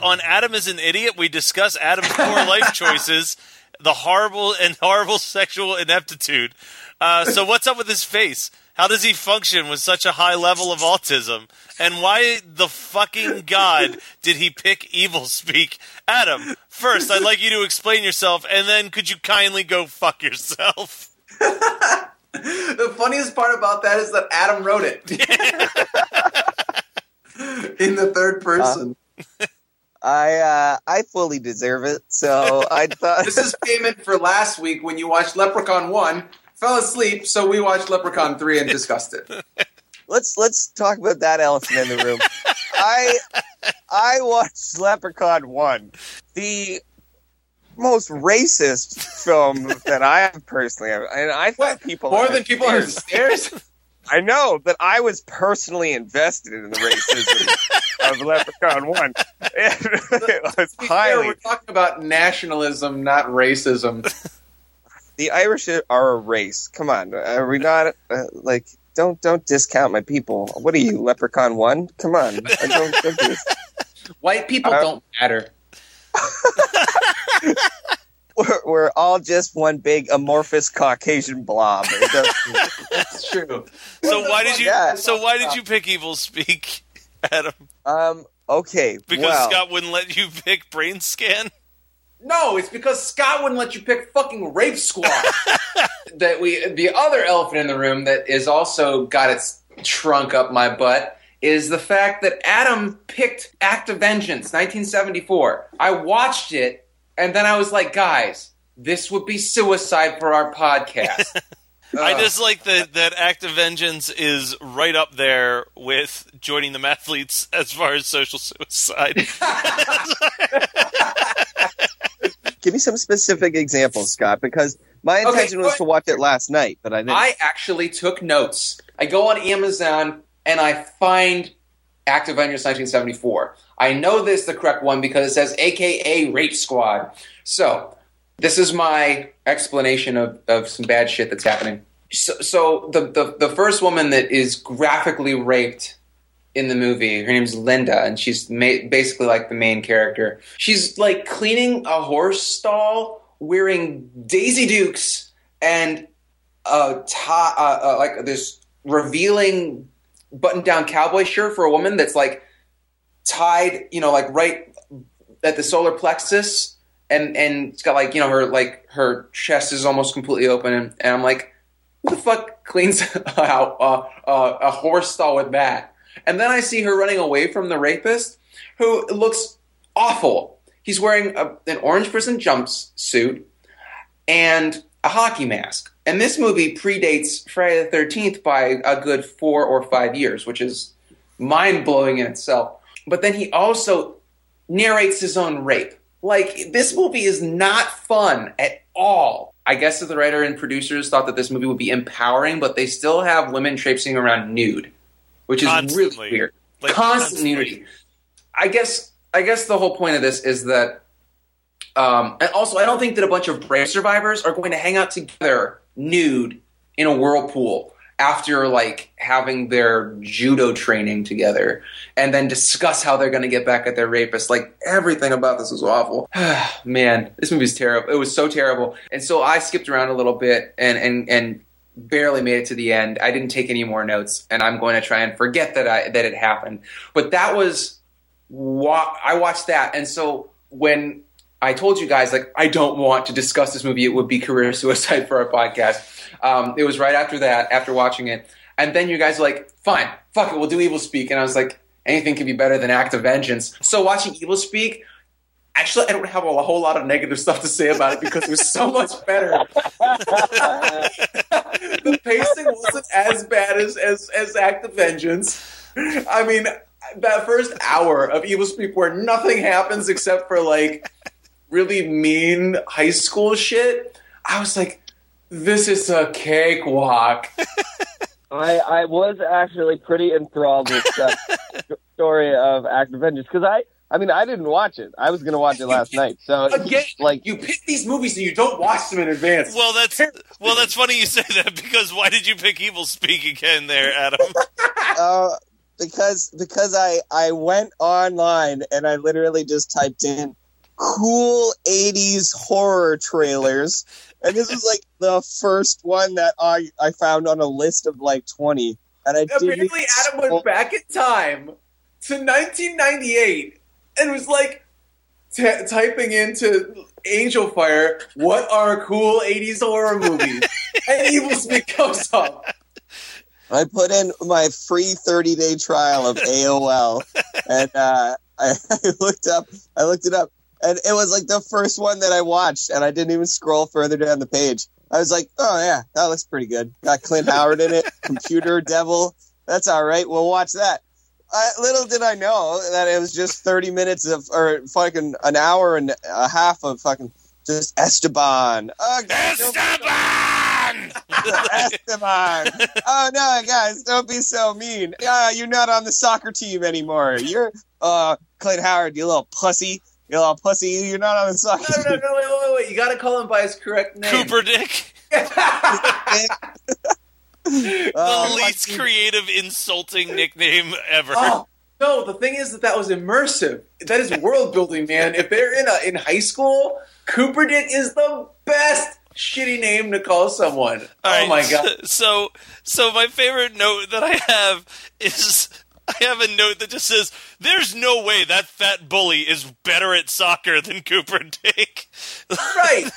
on Adam is an Idiot, we discuss Adam's poor life choices, the horrible sexual ineptitude. So what's up with his face? How does he function with such a high level of autism? And why the fucking God did he pick Evil Speak? Adam, first, I'd like you to explain yourself, and then could you kindly go fuck yourself? The funniest part about that is that Adam wrote it. In the third person. I fully deserve it, so I thought... This is payment for last week when you watched Leprechaun 1, fell asleep, so we watched Leprechaun 3 and discussed it. Let's talk about that elephant in the room. I watched Leprechaun 1, the most racist film that I have personally. And I thought people more than people on the stairs. I know, but I was personally invested in the racism of Leprechaun 1. It was highly. We're talking about nationalism, not racism. The Irish are a race. Come on, are we not Don't discount my people. What are you, Leprechaun 1? Come on, don't do this. White people don't matter. We're all just one big amorphous Caucasian blob. That's true. So why did you pick Evil Speak, Adam? Okay. Because Scott wouldn't let you pick Brain Scan? No, it's because Scott wouldn't let you pick fucking Rape Squad. The other elephant in the room that is also got its trunk up my butt is the fact that Adam picked Act of Vengeance, 1974. I watched it, and then I was like, guys, this would be suicide for our podcast. I just like that Act of Vengeance is right up there with Joining the Mathletes as far as social suicide. Give me some specific examples, Scott, because my intention was to watch it last night, but I didn't. I actually took notes. I go on Amazon, and I find Act of Vengeance 1974. I know this is the correct one because it says AKA Rape Squad. So, this is my explanation of some bad shit that's happening. So the first woman that is graphically raped in the movie, her name's Linda, and she's basically like the main character. She's like cleaning a horse stall, wearing Daisy Dukes and like this revealing button-down cowboy shirt for a woman that's like tied, like right at the solar plexus, and it's got like her chest is almost completely open, and I'm like, who the fuck cleans out a horse stall with that? And then I see her running away from the rapist, who looks awful. He's wearing an orange prison jumpsuit and a hockey mask. And this movie predates Friday the 13th by a good 4 or 5 years, which is mind-blowing in itself. But then he also narrates his own rape. Like, this movie is not fun at all. I guess that the writer and producers thought that this movie would be empowering, but they still have women traipsing around nude, which is really weird. Like, constant nudity. I guess the whole point of this is that, and also I don't think that a bunch of rape survivors are going to hang out together nude in a whirlpool after like having their judo training together and then discuss how they're going to get back at their rapist. Like, everything about this was awful. Man, this movie's terrible. It was so terrible. And so I skipped around a little bit and barely made it to the end. I didn't take any more notes, and I'm going to try and forget that it happened. But that was I watched that, and so when I told you guys, like, I don't want to discuss this movie, it would be career suicide for our podcast. It was right after that, after watching it. And then you guys were like, fine, fuck it, we'll do Evil Speak. And I was like, anything could be better than Act of Vengeance. So watching Evil Speak, actually, I don't have a whole lot of negative stuff to say about it because it was so much better. The pacing wasn't as bad as Act of Vengeance. I mean, that first hour of Evil Speak where nothing happens except for, like, really mean high school shit, I was like, this is a cakewalk. I was actually pretty enthralled with that story of Act of Vengeance because I mean, I didn't watch it. I was going to watch it last night. So again, like, you pick these movies and you don't watch them in advance. Well, that's funny you say that because why did you pick Evil Speak again there, Adam? because I went online and I literally just typed in cool 80s horror trailers, and this was like the first one that I found on a list of like 20. And apparently Adam went back in time to 1998 and was like typing into Angel Fire, what are cool 80s horror movies? And Evil Speak comes up. I put in my free 30-day trial of AOL, and I looked it up, and it was like the first one that I watched, and I didn't even scroll further down the page. I was like, oh yeah, that looks pretty good. Got Clint Howard in it, Computer Devil. That's all right. We'll watch that. Little did I know that it was just 30 minutes or fucking an hour and a half of fucking just Esteban. Esteban! Esteban! Oh no, guys, don't be so mean. You're not on the soccer team anymore. You're Clint Howard, you little pussy. You little pussy. You're not on the soccer team. No, wait. You got to call him by his correct name. Cooper Dick. The least creative, insulting nickname ever. Oh, no, the thing is that was immersive. That is world building, man. If they're in high school, Cooper Dick is the best shitty name to call someone. Oh my god. So my favorite note that I have is I have a note that just says, "There's no way that fat bully is better at soccer than Cooper Dick." Right.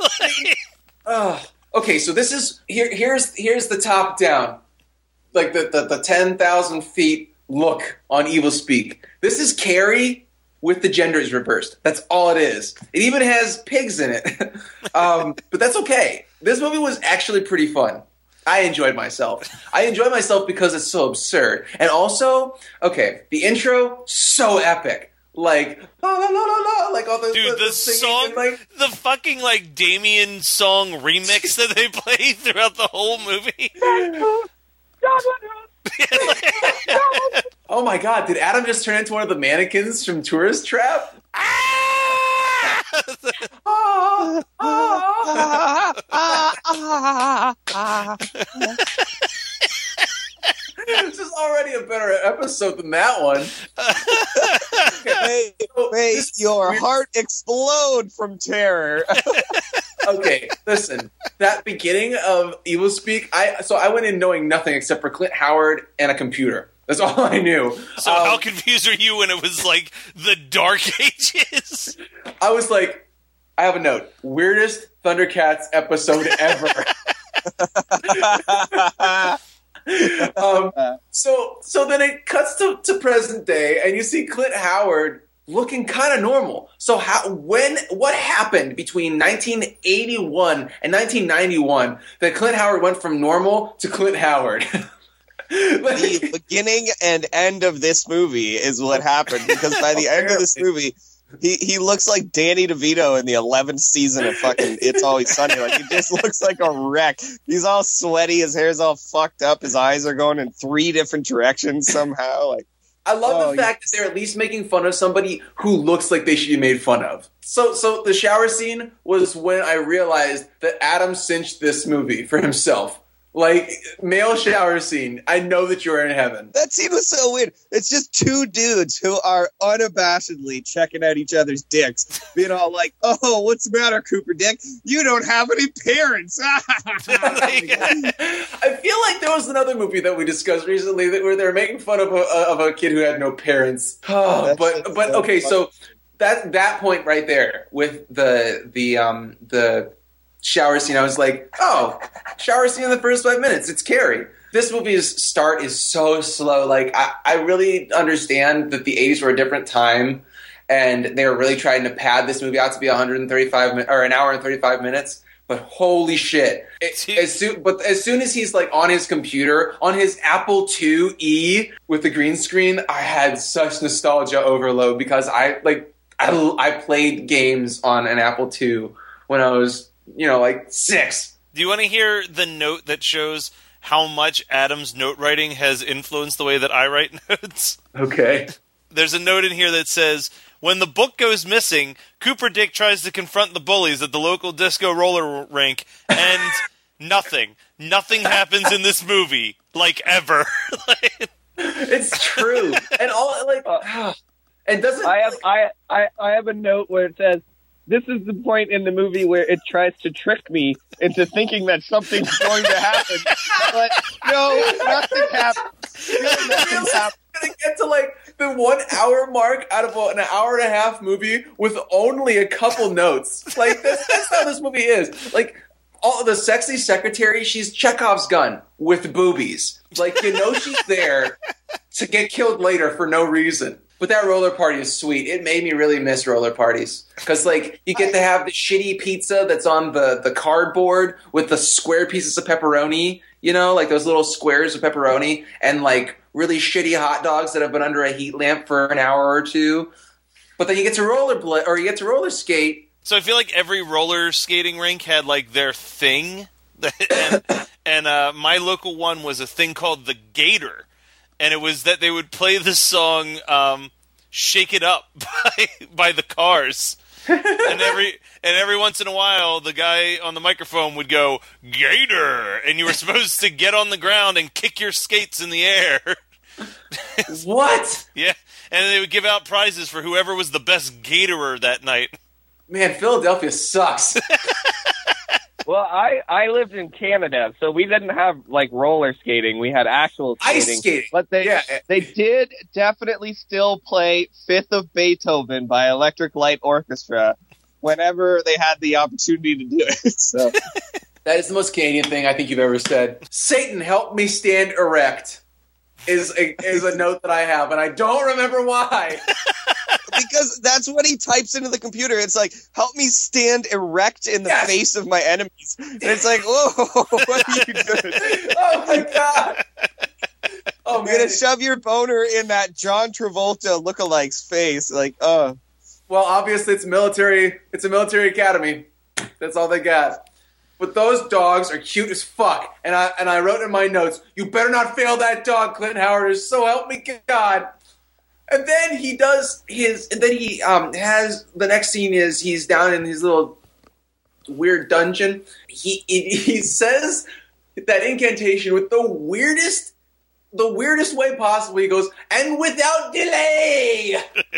Okay, so this is here's the top down, like the 10,000 feet look on Evil Speak. This is Carrie with the genders reversed. That's all it is. It even has pigs in it, but that's okay. This movie was actually pretty fun. I enjoyed myself. I enjoyed myself because it's so absurd, and also, okay, the intro so epic. Like la la la la la, like all the dude, the song, like, the fucking like Damien song remix that they play throughout the whole movie. Oh my god! Did Adam just turn into one of the mannequins from Tourist Trap? This is already a better episode than that one. Make your heart explode from terror. Okay, listen. That beginning of Evil Speak, I went in knowing nothing except for Clint Howard and a computer. That's all I knew. So how confused are you when it was like the Dark Ages? I was like, I have a note. Weirdest Thundercats episode ever. So then it cuts to present day, and you see Clint Howard looking kind of normal. So what happened between 1981 and 1991 that Clint Howard went from normal to Clint Howard? The beginning and end of this movie is what happened, because by the end of this movie, he looks like Danny DeVito in the 11th season of fucking It's Always Sunny. Like, he just looks like a wreck. He's all sweaty, his hair's all fucked up, his eyes are going in 3 different directions somehow. Like, I love the fact that they're at least making fun of somebody who looks like they should be made fun of. So the shower scene was when I realized that Adam cinched this movie for himself. Like, male shower scene. I know that you're in heaven. That scene was so weird. It's just 2 dudes who are unabashedly checking out each other's dicks, being all like, "Oh, what's the matter, Cooper Dick? You don't have any parents." I feel like there was another movie that we discussed recently where they were making fun of a kid who had no parents. Oh, but okay, so that point right there with the shower scene, I was like, oh, shower scene in the first 5 minutes. It's Carrie. This movie's start is so slow. Like, I really understand that the 80s were a different time, and they were really trying to pad this movie out to be 135 or an hour and 35 minutes. But holy shit! As soon as he's like on his computer, on his Apple IIe with the green screen, I had such nostalgia overload because I played games on an Apple II when I was, like 6. Do you want to hear the note that shows how much Adam's note writing has influenced the way that I write notes? Okay. There's a note in here that says, when the book goes missing, Cooper Dick tries to confront the bullies at the local disco roller rink, and nothing happens in this movie, like, ever. It's true, and all like, and doesn't I have a note where it says, "This is the point in the movie where it tries to trick me into thinking that something's going to happen, but no, nothing happens. Nothing happens." Gonna get to like the 1 hour mark out of an hour and a half movie with only a couple notes. Like that's how this movie is. Like all the sexy secretary, she's Chekhov's gun with boobies. Like you know she's there to get killed later for no reason. But that roller party is sweet. It made me really miss roller parties because like you get to have the shitty pizza that's on the cardboard with the square pieces of pepperoni. You know, like those little squares of pepperoni and like really shitty hot dogs that have been under a heat lamp for an hour or two. But then you get to roller skate. So I feel like every roller skating rink had like their thing, and my local one was a thing called the Gator, and it was that they would play the song "Shake It Up" by the Cars. And every once in a while, the guy on the microphone would go, "Gator!" And you were supposed to get on the ground and kick your skates in the air. What? Yeah, and they would give out prizes for whoever was the best gatorer that night. Man, Philadelphia sucks. Well, I lived in Canada, so we didn't have like roller skating. We had actual skating. Ice skating. But they did definitely still play Fifth of Beethoven by Electric Light Orchestra whenever they had the opportunity to do it. So that is the most Canadian thing I think you've ever said. Satan, help me stand erect is a note that I have, and I don't remember why. Because that's what he types into the computer. It's like, help me stand erect in the face of my enemies. And it's like, whoa, what are you doing? Oh, my God. Oh, You're going to shove your boner in that John Travolta lookalike's face. Like, oh. Well, obviously, it's a military academy. That's all they got. But those dogs are cute as fuck. And I wrote in my notes, you better not fail that dog, Clint Howard. So help me God. And then he does has the next scene is he's down in his little weird dungeon. He says that incantation with the weirdest way possible. He goes, and without delay.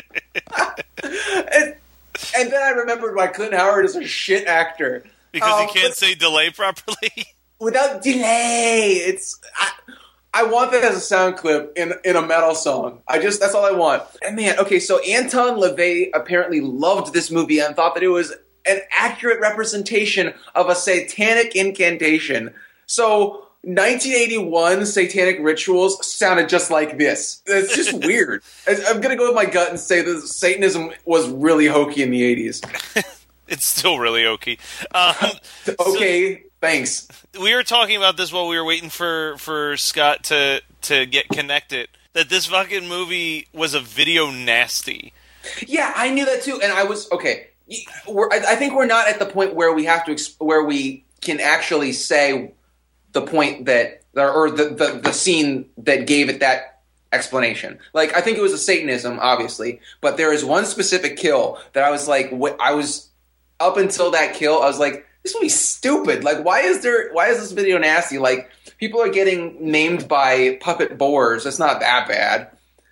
and then I remembered why Clint Howard is a shit actor. Because he can't say delay properly? Without delay. I want that as a sound clip in a metal song. That's all I want. And man, okay, so Anton LaVey apparently loved this movie and thought that it was an accurate representation of a satanic incantation. So 1981 satanic rituals sounded just like this. It's just weird. I'm going to go with my gut and say that Satanism was really hokey in the 80s. It's still really hokey. Okay. Thanks. We were talking about this while we were waiting for Scott to get connected. That this fucking movie was a video nasty. Yeah, I knew that too, and I was okay. I think we're not at the point where we have to where we can actually say the point that or the scene that gave it that explanation. Like I think it was a Satanism, obviously, but there is one specific kill that I was like, up until that kill, I was like, this movie's stupid. Like, why is this video nasty? Like, people are getting named by puppet boars. It's not that bad.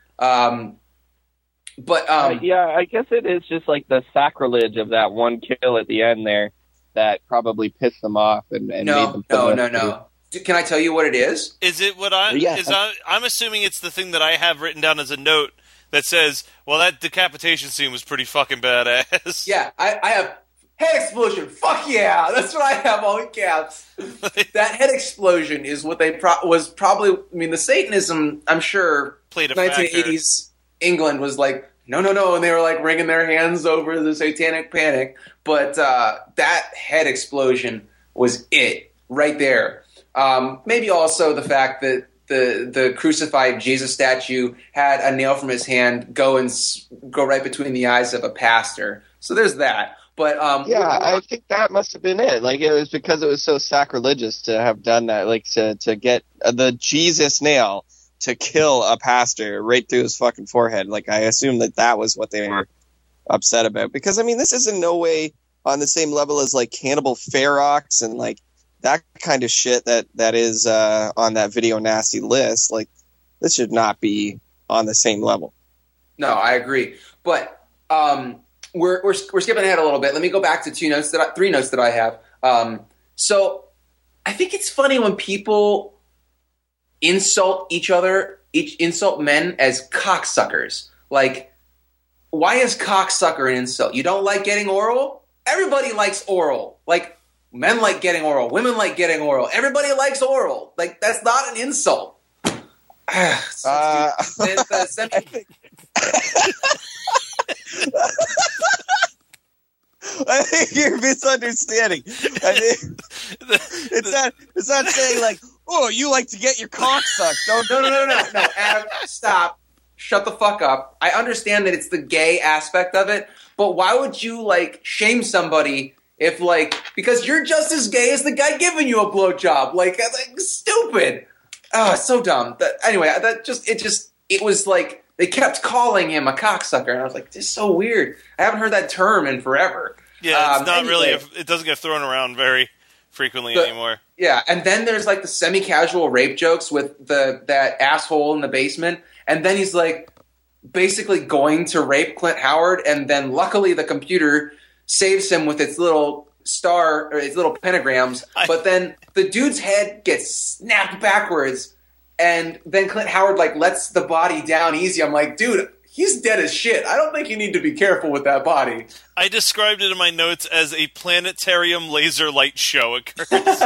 Yeah, I guess it is just like the sacrilege of that one kill at the end there that probably pissed them off and made them No. Can I tell you what it is? Is it what I'm assuming it's the thing that I have written down as a note that says, well, that decapitation scene was pretty fucking badass. Yeah, I have head explosion. Fuck yeah. That's what I have all in caps. That head explosion is what they was probably, I mean, the Satanism, I'm sure, played a 1980s factor. England was like, no. And they were like wringing their hands over the satanic panic. But that head explosion was it right there. Maybe also the fact that the crucified Jesus statue had a nail from his hand go right between the eyes of a pastor. So there's that. But I think that must have been it. Like it was because it was so sacrilegious to have done that. Like to get the Jesus nail to kill a pastor right through his fucking forehead. Like I assume that was what they were upset about. Because I mean, this is in no way on the same level as like Cannibal Ferox and like that kind of shit that is on that video nasty list. Like This should not be on the same level. No, I agree. But we're skipping ahead a little bit. Let me go back to three notes that I have. So I think it's funny when people insult insult men as cocksuckers. Like, why is cocksucker an insult? You don't like getting oral? Everybody likes oral. Like, men like getting oral. Women like getting oral. Everybody likes oral. Like, that's not an insult. I think you're misunderstanding. I think it's not saying like, oh, you like to get your cock sucked. No, Adam, stop. Shut the fuck up. I understand that it's the gay aspect of it, but why would you, like, shame somebody if, like, because you're just as gay as the guy giving you a blowjob? Like, stupid. Oh, so dumb. It was like, they kept calling him a cocksucker, and I was like, this is so weird. I haven't heard that term in forever. Yeah, it's not really, it doesn't get thrown around very frequently anymore. Yeah, and then there's, like, the semi-casual rape jokes with that asshole in the basement, and then he's, like, basically going to rape Clint Howard, and then luckily the computer saves him with its little star, or its little pentagrams, but then the dude's head gets snapped backwards, and then Clint Howard, like, lets the body down easy. I'm like, dude, he's dead as shit. I don't think you need to be careful with that body. I described it in my notes as a planetarium laser light show occurs.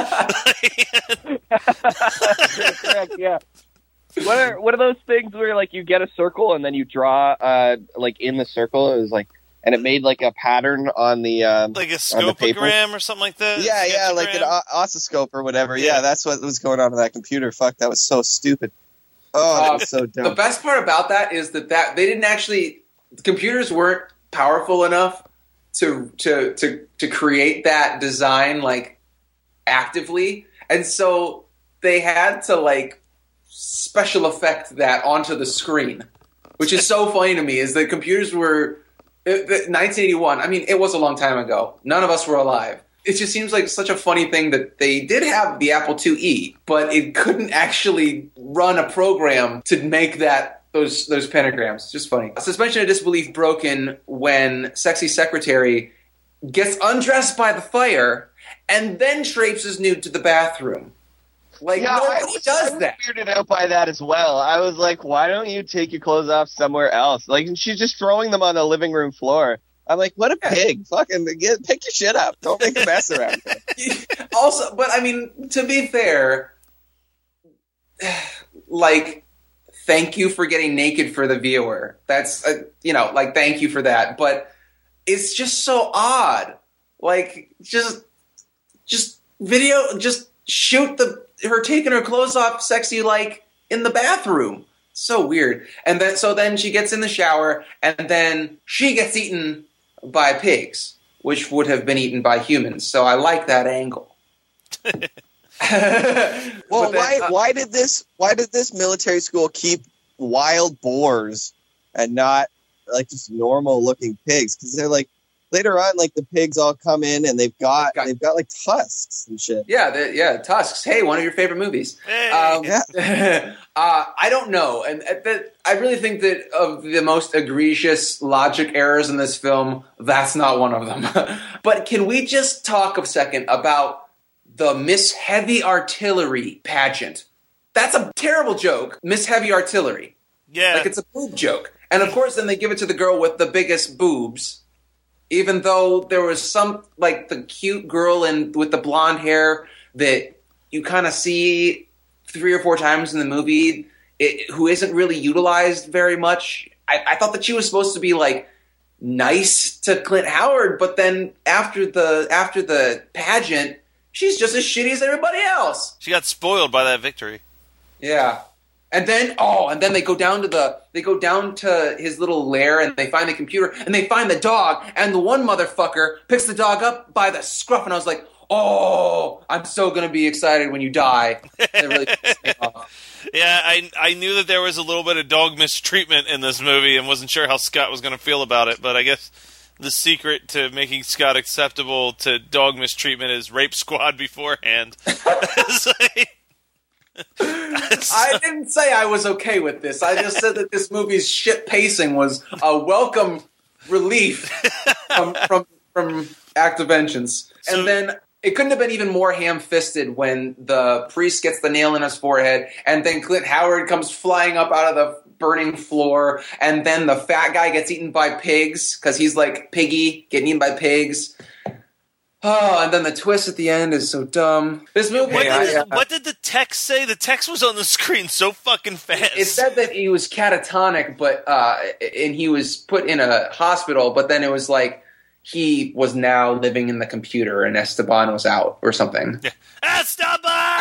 Correct, yeah. What are those things where, like, you get a circle and then you draw, like, in the circle? It was like, and it made like a pattern on the like a scopogram or something like that. Yeah, like an oscilloscope or whatever. Yeah, that's what was going on with that computer. Fuck, that was so stupid. Oh, that was so dumb. The best part about that is that they didn't actually. The computers weren't powerful enough to create that design, like, actively, and so they had to, like, special effect that onto the screen, which is so funny to me. Is that computers were 1981. I mean, it was a long time ago. None of us were alive. It just seems like such a funny thing that they did have the Apple IIe, but it couldn't actually run a program to make those pentagrams. It's just funny. Suspension of disbelief broken when sexy secretary gets undressed by the fire and then traipses nude to the bathroom. Like, yeah, nobody does that. I was weirded out by that as well. I was like, why don't you take your clothes off somewhere else? Like, she's just throwing them on the living room floor. I'm like, what a pig. Fucking pick your shit up. Don't make a mess around here. Also, but I mean, to be fair, like, thank you for getting naked for the viewer. That's, like, thank you for that. But it's just so odd. Like, just shoot her taking her clothes off sexy, like, in the bathroom. So weird. And then she gets in the shower, and then she gets eaten by pigs, which would have been eaten by humans. So I like that angle. Well, why did this military school keep wild boars and not, like, just normal looking pigs? Because they're like, later on, like, the pigs all come in and they've got like tusks and shit. Yeah, tusks. Hey, one of your favorite movies. Hey. I don't know, and I really think that of the most egregious logic errors in this film, that's not one of them. But can we just talk a second about the Miss Heavy Artillery pageant? That's a terrible joke, Miss Heavy Artillery. Yeah, like, it's a boob joke, and of course, then they give it to the girl with the biggest boobs. Even though there was some, like, the cute girl with the blonde hair that you kind of see 3 or 4 times in the movie, who isn't really utilized very much. I thought that she was supposed to be, like, nice to Clint Howard, but then after the pageant, she's just as shitty as everybody else. She got spoiled by that victory. Yeah. And then they go down to his little lair, and they find the computer, and they find the dog, and the one motherfucker picks the dog up by the scruff, and I was like, oh, I'm so gonna be excited when you die. It really pissed me off. Yeah, I knew that there was a little bit of dog mistreatment in this movie, and wasn't sure how Scott was gonna feel about it, but I guess the secret to making Scott acceptable to dog mistreatment is rape squad beforehand. I didn't say I was okay with this. I just said that this movie's shit pacing was a welcome relief from Act of Vengeance. So- And then it couldn't have been even more ham-fisted when the priest gets the nail in his forehead, and then Clint Howard comes flying up out of the burning floor, and then the fat guy gets eaten by pigs, because he's like Piggy, getting eaten by pigs. Oh, and then the twist at the end is so dumb. This movie... What did the text say? The text was on the screen so fucking fast. It said that he was catatonic, but and he was put in a hospital, but then it was like he was now living in the computer and Esteban was out or something. Esteban!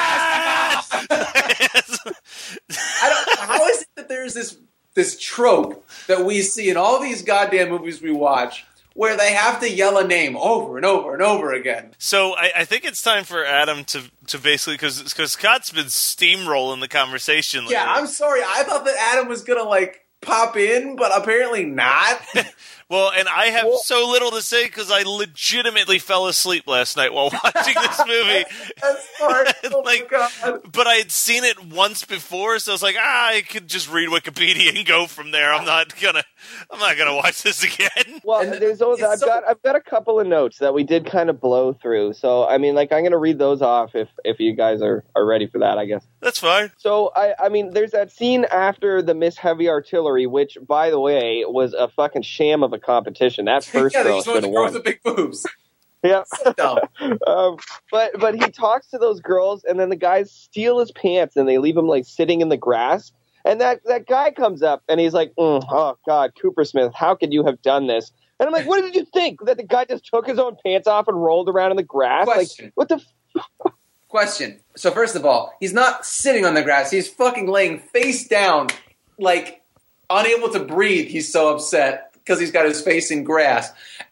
How is it that there's this trope that we see in all these goddamn movies we watch where they have to yell a name over and over and over again? So I think it's time for Adam to basically, because Scott's been steamrolling the conversation lately. Yeah, I'm sorry. I thought that Adam was going to, like, pop in, but apparently not. Well, and I have so little to say because I legitimately fell asleep last night while watching this movie. That's hard. Oh Like, my God. But I had seen it once before, so I was like, I could just read Wikipedia and go from there. I'm not gonna watch this again. Well, And there's those. I've got a couple of notes that we did kind of blow through. So I mean, like, I'm gonna read those off if you guys are ready for that, I guess. That's fine. So I mean, there's that scene after the Miss Heavy Artillery, which, by the way, was a fucking sham of a competition. That first Yeah, girl these should ones have girls won. with big boobs. Yeah. So dumb. But he talks to those girls, and then the guys steal his pants, and they leave him like sitting in the grass. And that guy comes up, and he's like, "Oh God, Coopersmith, how could you have done this?" And I'm like, "What did you think? That the guy just took his own pants off and rolled around in the grass? Question. Like, what the?" Question. So first of all, he's not sitting on the grass. He's fucking laying face down, like unable to breathe. He's so upset because he's got his face in grass.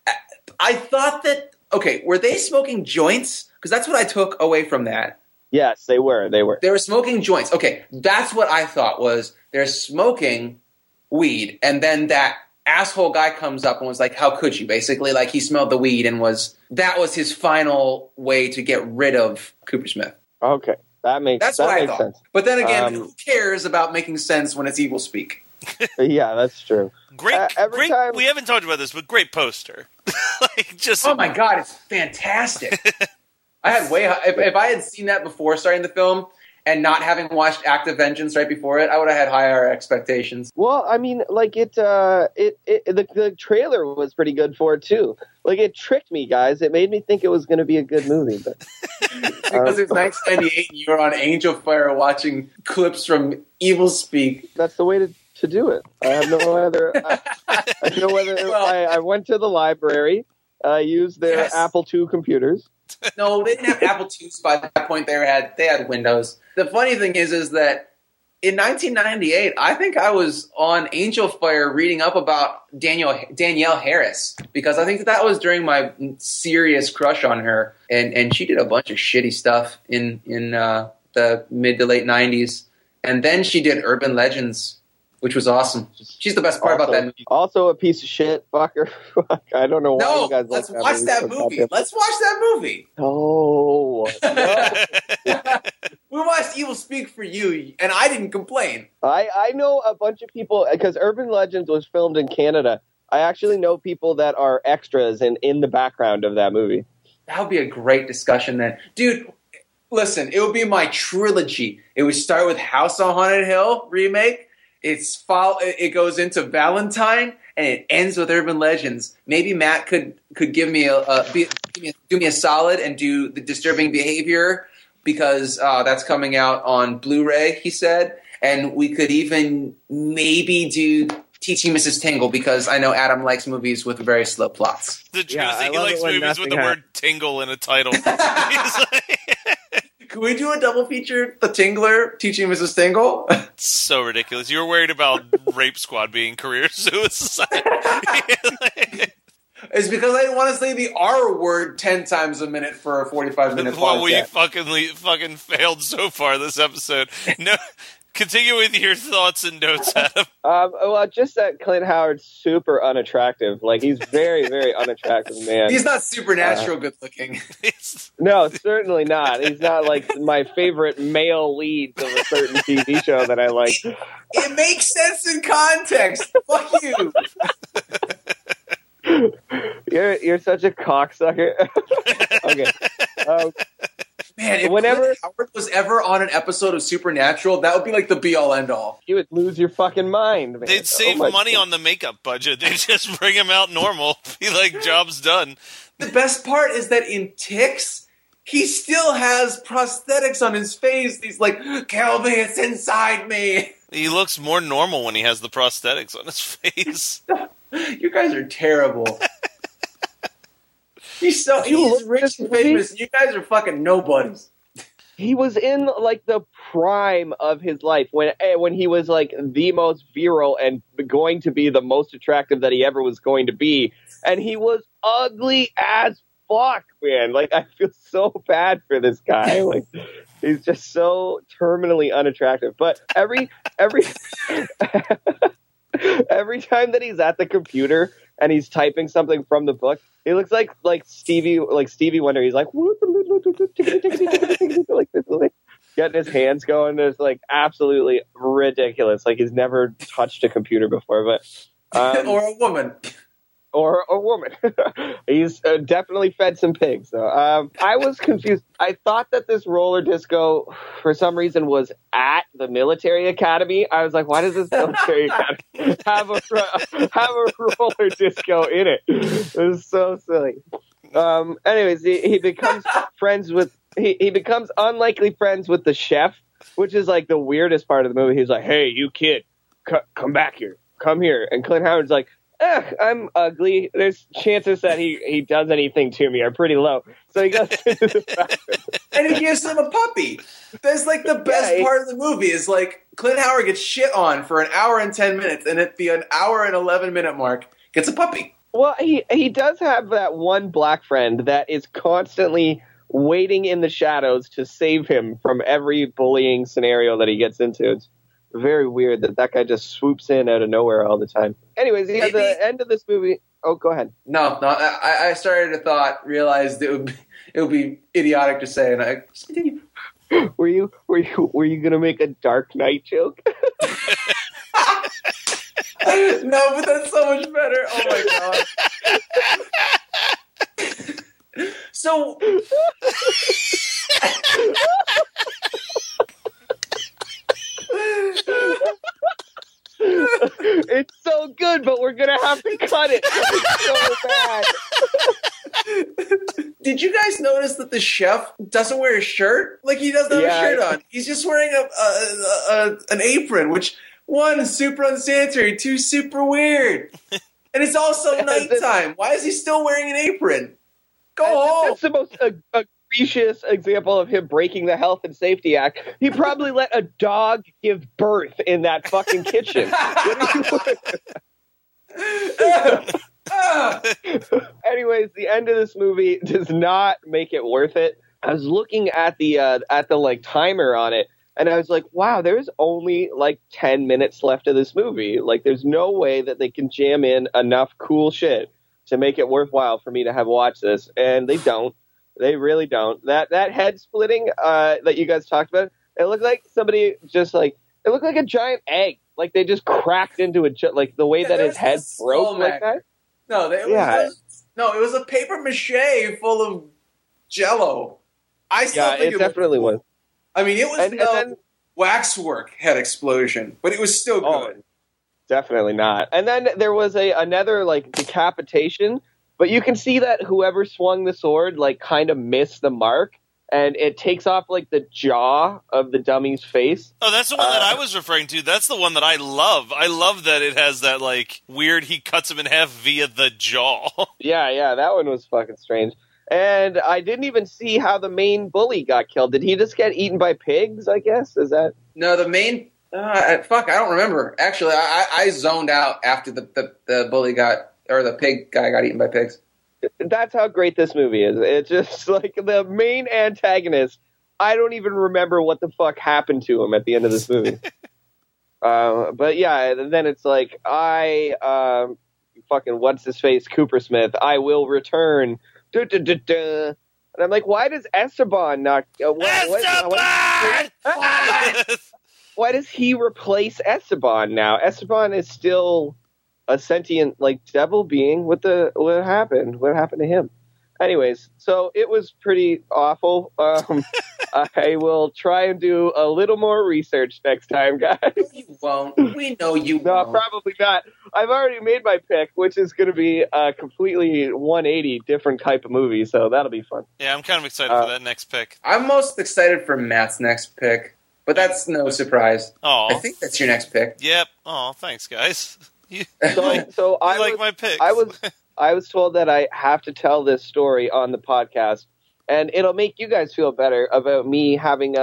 I thought that, okay, were they smoking joints? Because that's what I took away from that. Yes, they were. They were. They were smoking joints. Okay, that's what I thought was they're smoking weed. And then that asshole guy comes up and was like, how could you? Basically, like he smelled the weed and that was his final way to get rid of Coopersmith. Okay, that makes That's what I makes thought. sense. But then again, who cares about making sense when it's evil speak? Yeah, that's true. Great. Every time- We haven't talked about this, but great poster. Like, just Oh my god, it's fantastic. I had if I had seen that before starting the film and not having watched Act of Vengeance right before it, I would have had higher expectations. Well, I mean, like the trailer was pretty good for it too. Like it tricked me, guys. It made me think it was going to be a good movie, but Because it's 1998 and you're on Angel Fire watching clips from Evil Speak. that's the way to do it. I have no other. I went to the library. I used their Yes. Apple II computers. No, they didn't have Apple IIs by that point. They had Windows. The funny thing is that in 1998, I think I was on Angel Fire reading up about Danielle Harris because I think that was during my serious crush on her, and she did a bunch of shitty stuff in the mid to late 90s, and then she did Urban Legends, which was awesome. She's the best part about that movie. Also a piece of shit, fucker. Fuck, I don't know why No, you guys let's like watch that so movie. goddamn- Let's watch that movie. No. We watched Evil Speak for you, and I didn't complain. I know a bunch of people because Urban Legends was filmed in Canada. I actually know people that are extras in the background of that movie. That would be a great discussion then. Dude, listen, it would be my trilogy. It would start with House on Haunted Hill remake. It goes into Valentine, and it ends with Urban Legends. Maybe Matt could give me do me a solid and do the Disturbing Behavior because that's coming out on Blu-ray, he said. And we could even maybe do Teaching Mrs. Tingle because I know Adam likes movies with very slow plots. the truth Yeah, is I he love likes it when movies with the nothing word tingle in a title. He's like- Can we do a double feature, The Tingler, Teaching Mrs. Tingle? so ridiculous. You were worried about Rape Squad being career suicide. It's because I didn't want to say the R word 10 times a minute for a 45-minute Well, we podcast. fucking failed so far this episode. No, Continue with your thoughts and notes, Adam. Well, just that Clint Howard's super unattractive. Like, he's very, very unattractive man. He's not supernatural good looking. No, certainly not. He's not like my favorite male leads of a certain TV show that I like. It makes sense in context. Fuck you. You're such a cocksucker. Okay. Man, if whenever Clint Howard was ever on an episode of Supernatural, that would be like the be-all, end-all. you would lose your fucking mind, man. They'd save money on the makeup budget. They'd just bring him out normal. Be like, job's done. The best part is that in Ticks, he still has prosthetics on his face. He's like, kill me, it's inside me. He looks more normal when he has the prosthetics on his face. You guys are terrible. He's rich and famous. You guys are fucking nobodies. He was in like the prime of his life when he was like the most virile and going to be the most attractive that he ever was going to be, and he was ugly as fuck, man. Like, I feel so bad for this guy. Like, he's just so terminally unattractive. But every every time that he's at the computer and he's typing something from the book, he looks like Stevie Wonder. He's like, like getting his hands going. It's like absolutely ridiculous. Like, he's never touched a computer before, but or a woman. Or a woman. He's definitely fed some pigs. So, I was confused. I thought that this roller disco, for some reason, was at the military academy. I was like, why does this military academy have a roller disco in it? It was so silly. Anyways, he becomes he becomes unlikely friends with the chef, which is like the weirdest part of the movie. He's like, hey, you kid, come back here. Come here. And Clint Howard's like, I'm ugly. There's chances that he does anything to me are pretty low. So he goes into the bathroom. And he gives him a puppy. That's like the best part of the movie is like Clint Howard gets shit on for an hour and 10 minutes, and at the an hour and 11-minute mark, gets a puppy. Well, he does have that one black friend that is constantly waiting in the shadows to save him from every bullying scenario that he gets into. It's very weird that guy just swoops in out of nowhere all the time. Anyways, at the end of this movie. Oh, go ahead. No. I started to realized it would be idiotic to say, and I just continue. Were you gonna make a Dark Knight joke? No, but that's so much better. Oh my god. So. It's so good, but we're gonna have to cut it. It's so bad. Did you guys notice that the chef doesn't wear a shirt? Like, he doesn't have a shirt on. He's just wearing an apron, which, one, is super unsanitary, two, super weird. And it's also nighttime. Why is he still wearing an apron? Go home. That's the most egregious example of him breaking the Health and Safety Act. He probably let a dog give birth in that fucking kitchen. Anyways, the end of this movie does not make it worth it. I was looking at the like timer on it, and I was like, wow, there's only like 10 minutes left of this movie. Like, there's no way that they can jam in enough cool shit to make it worthwhile for me to have watched this, and they don't. They really don't. That head splitting that you guys talked about, it looked like somebody just like, it looked like a giant egg. Like, they just cracked into like the way that his head broke like that. No, it was a paper mache full of Jello. I still think it definitely was. I mean, it was waxwork head explosion, but it was still good. Oh, definitely not. And then there was another like decapitation. But you can see that whoever swung the sword, like, kind of missed the mark, and it takes off, like, the jaw of the dummy's face. Oh, that's the one that I was referring to. That's the one that I love. I love that it has that, like, weird, he cuts him in half via the jaw. Yeah, that one was fucking strange. And I didn't even see how the main bully got killed. Did he just get eaten by pigs, I guess? Is that... No, the main... I don't remember. Actually, I zoned out after the bully or the pig guy got eaten by pigs. That's how great this movie is. It's just like the main antagonist. I don't even remember what the fuck happened to him at the end of this movie. But yeah, then it's like, fucking what's his face, Cooper Smith, I will return. And I'm like, why does Esteban not? Why does he replace Esteban now? Esteban is still a sentient, like, devil being. What happened? What happened to him? Anyways, so it was pretty awful. I will try and do a little more research next time, guys. You won't. We know you No, won't. probably not. I've already made my pick, which is going to be a completely 180 different type of movie, so that'll be fun. Yeah, I'm kind of excited for that next pick. I'm most excited for Matt's next pick, but that's no surprise. Oh, I think that's your next pick. Yep. Oh, thanks, guys. You So I like was, my picks. I was told that I have to tell this story on the podcast, and it'll make you guys feel better about me having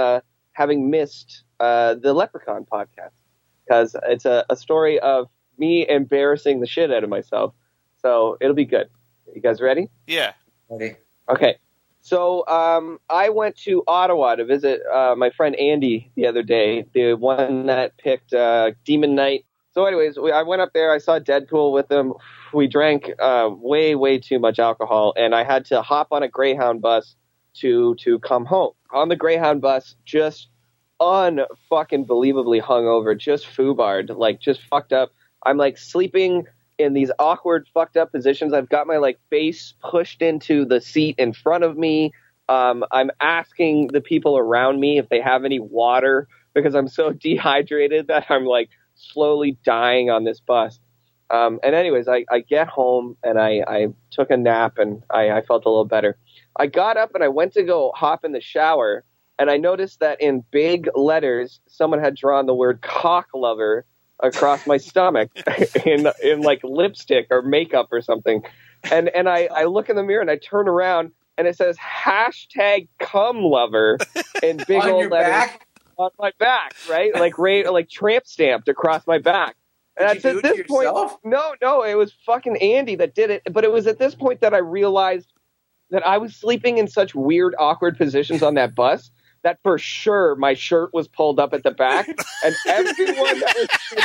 missed the Leprechaun podcast, because it's a story of me embarrassing the shit out of myself. So it'll be good. You guys ready? Yeah. Ready? Okay. So I went to Ottawa to visit my friend Andy the other day, the one that picked Demon Knight. So anyways, I went up there. I saw Deadpool with him. We drank way, way too much alcohol, and I had to hop on a Greyhound bus to come home. On the Greyhound bus, just unfucking believably hungover, just foobarred, like just fucked up. I'm like sleeping in these awkward, fucked up positions. I've got my like face pushed into the seat in front of me. I'm asking the people around me if they have any water because I'm so dehydrated that I'm like slowly dying on this bus. And anyways, I get home and I took a nap and I felt a little better. I got up and I went to go hop in the shower, and I noticed that in big letters, someone had drawn the word cock lover across my stomach in like lipstick or makeup or something. And I look in the mirror and I turn around and it says hashtag cum lover in big On old your letters back? on my back, right? Like tramp stamped across my back. And Did you do it to yourself? no, it was fucking Andy that did it. But it was at this point that I realized that I was sleeping in such weird, awkward positions on that bus that for sure my shirt was pulled up at the back, and everyone that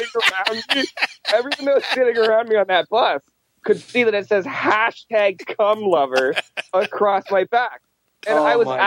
was sitting around me on that bus could see that it says hashtag cum lover across my back. And I was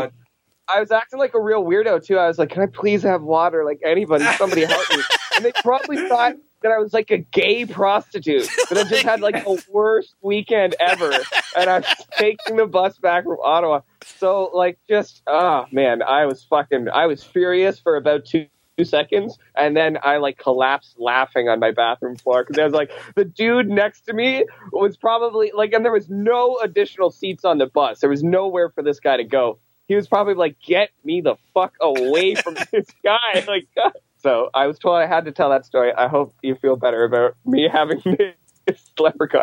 acting like a real weirdo too. I was like, can I please have water? Like anybody, somebody help me. And they probably thought that I was like a gay prostitute, that I just had like the worst weekend ever. And I was taking the bus back from Ottawa. So like man, I was furious for about two seconds. And then I like collapsed laughing on my bathroom floor. Cause I was like, the dude next to me was probably like, and there was no additional seats on the bus. There was nowhere for this guy to go. He was probably like, get me the fuck away from this guy. Like, God. So I was told I had to tell that story. I hope you feel better about me having this Leprechaun.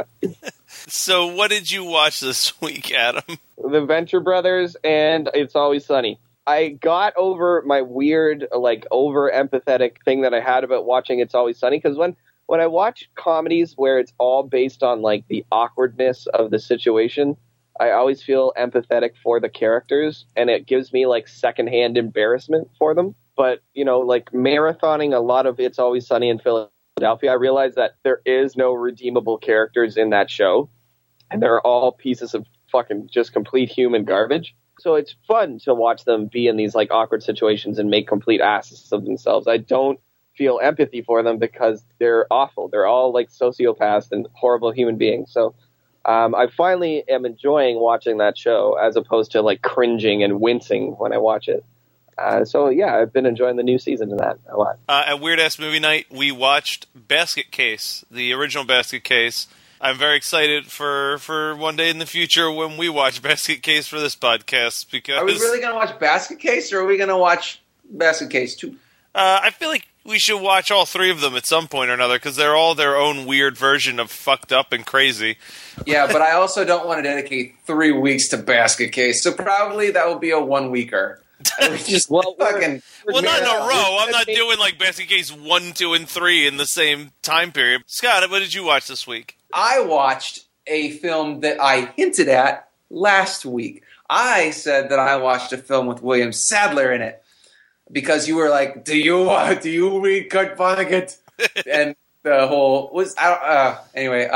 So what did you watch this week, Adam? The Venture Brothers and It's Always Sunny. I got over my weird, like, over-empathetic thing that I had about watching It's Always Sunny. Because when I watch comedies where it's all based on, like, the awkwardness of the situation, I always feel empathetic for the characters. And it gives me, like, secondhand embarrassment for them. But, you know, like marathoning a lot of It's Always Sunny in Philadelphia, I realized that there is no redeemable characters in that show. And they're all pieces of fucking just complete human garbage. So it's fun to watch them be in these like awkward situations and make complete asses of themselves. I don't feel empathy for them because they're awful. They're all like sociopaths and horrible human beings. So I finally am enjoying watching that show as opposed to like cringing and wincing when I watch it. So yeah, I've been enjoying the new season of that a lot. At Weird Ass Movie Night, we watched Basket Case, the original Basket Case. I'm very excited for one day in the future when we watch Basket Case for this podcast. Because Are we really going to watch Basket Case, or are we going to watch Basket Case 2? I feel like we should watch all three of them at some point or another, because they're all their own weird version of fucked up and crazy. Yeah, but I also don't want to dedicate 3 weeks to Basket Case, so probably that will be a 1 weeker. Just fucking. Well, not in a row. I'm not doing like Basket Case 1, 2, and 3 in the same time period. Scott, what did you watch this week? I watched a film that I hinted at last week. I said that I watched a film with William Sadler in it. because you were like, do you read Kurt Vonnegut? And the whole was anyway.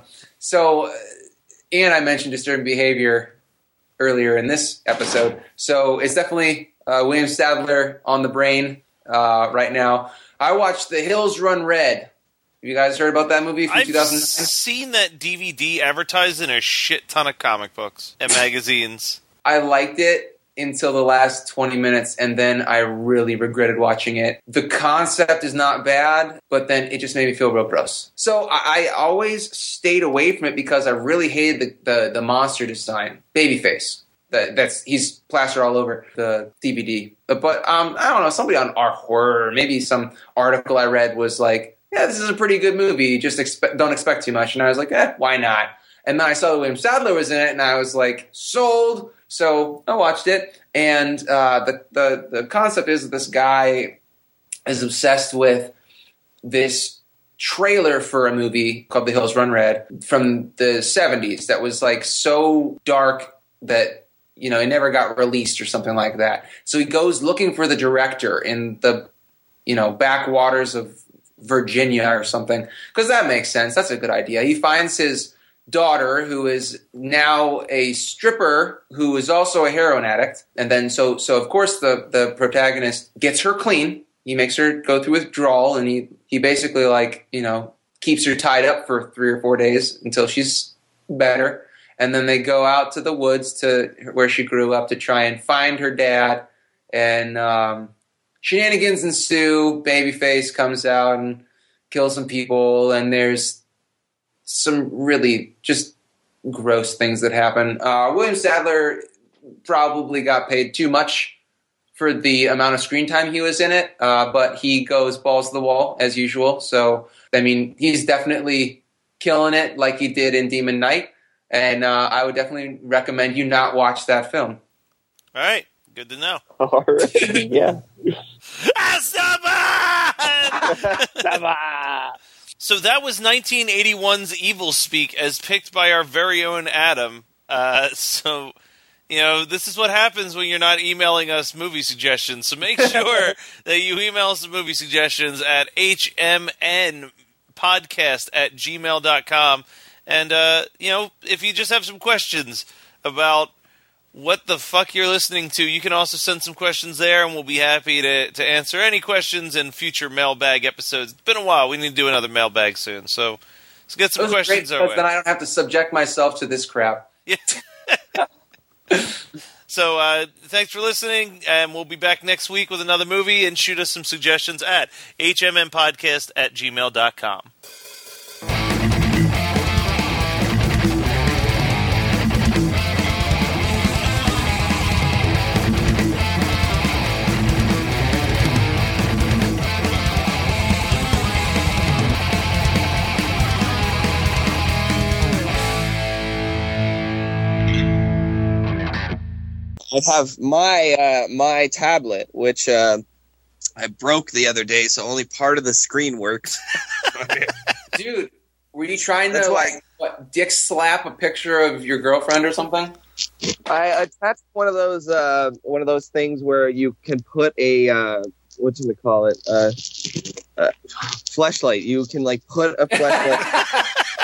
So and I mentioned disturbing behavior earlier in this episode, so it's definitely William Sadler on the brain right now. I watched The Hills Run Red. Have you guys heard about that movie from 2009? I've seen that DVD advertised in a shit ton of comic books and magazines. I liked it until the last 20 minutes, and then I really regretted watching it. The concept is not bad, but then it just made me feel real gross. So I always stayed away from it because I really hated the monster design. Babyface. He's plastered all over the DVD. But I don't know, somebody on our horror, maybe some article I read was like, yeah, this is a pretty good movie, just don't expect too much. And I was like, why not? And then I saw that William Sadler was in it, and I was like, sold. So I watched it, and the concept is that this guy is obsessed with this trailer for a movie called The Hills Run Red from the 70s that was like so dark that, you know, it never got released or something like that. So he goes looking for the director in the, you know, backwaters of Virginia or something, because that makes sense. That's a good idea. He finds his daughter, who is now a stripper, who is also a heroin addict, and then so of course the protagonist gets her clean. He makes her go through withdrawal, and he basically, like, you know, keeps her tied up for 3 or 4 days until she's better, and then they go out to the woods to where she grew up to try and find her dad, and shenanigans ensue. Babyface comes out and kills some people, and there's some really just gross things that happen. William Sadler probably got paid too much for the amount of screen time he was in it, but he goes balls to the wall as usual. So, I mean, he's definitely killing it like he did in Demon Knight, and I would definitely recommend you not watch that film. All right, good to know. All right. Yeah. So that was 1981's Evil Speak, as picked by our very own Adam. So, you know, this is what happens when you're not emailing us movie suggestions. So make sure that you email us the movie suggestions at hmnpodcast@gmail.com. And, you know, if you just have some questions about what the fuck you're listening to, you can also send some questions there, and we'll be happy to answer any questions in future mailbag episodes. It's been a while. We need to do another mailbag soon. So let's get some questions our way. Then I don't have to subject myself to this crap. Yeah. So thanks for listening, and we'll be back next week with another movie, and shoot us some suggestions at hmnpodcast@gmail.com. I have my tablet, which I broke the other day, so only part of the screen works. Dude, were you trying to dick slap a picture of your girlfriend or something? I attached one of those things where you can put a what do they call it? Fleshlight. You can put a fleshlight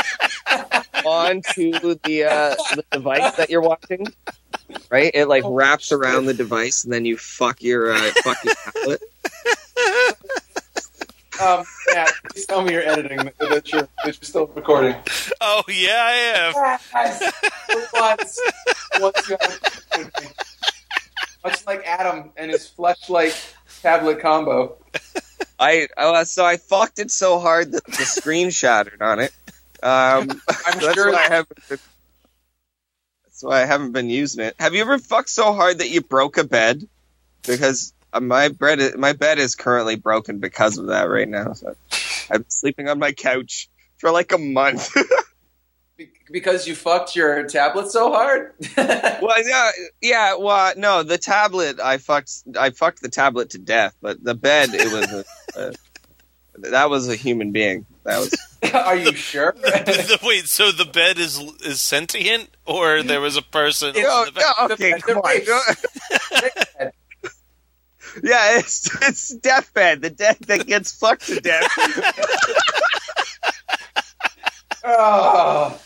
onto the device that you're watching. Right? It wraps around the device, and then you fuck your tablet. Yeah, please tell me you're editing, that you're still recording. Oh, yeah, I am. Much like Adam and his fleshlight tablet combo. So I fucked it so hard that the screen shattered on it. I'm sure That's why I haven't been using it. Have you ever fucked so hard that you broke a bed? Because my bed is currently broken because of that right now. So I'm sleeping on my couch for a month. Because you fucked your tablet so hard? Well, yeah. Well, no, the tablet I fucked the tablet to death, but the bed, it was that was a human being. That was. Are you sure? Wait, so the bed is sentient, or there was a person? Okay, come on. Yeah, it's deathbed. The death that gets fucked to death. Oh.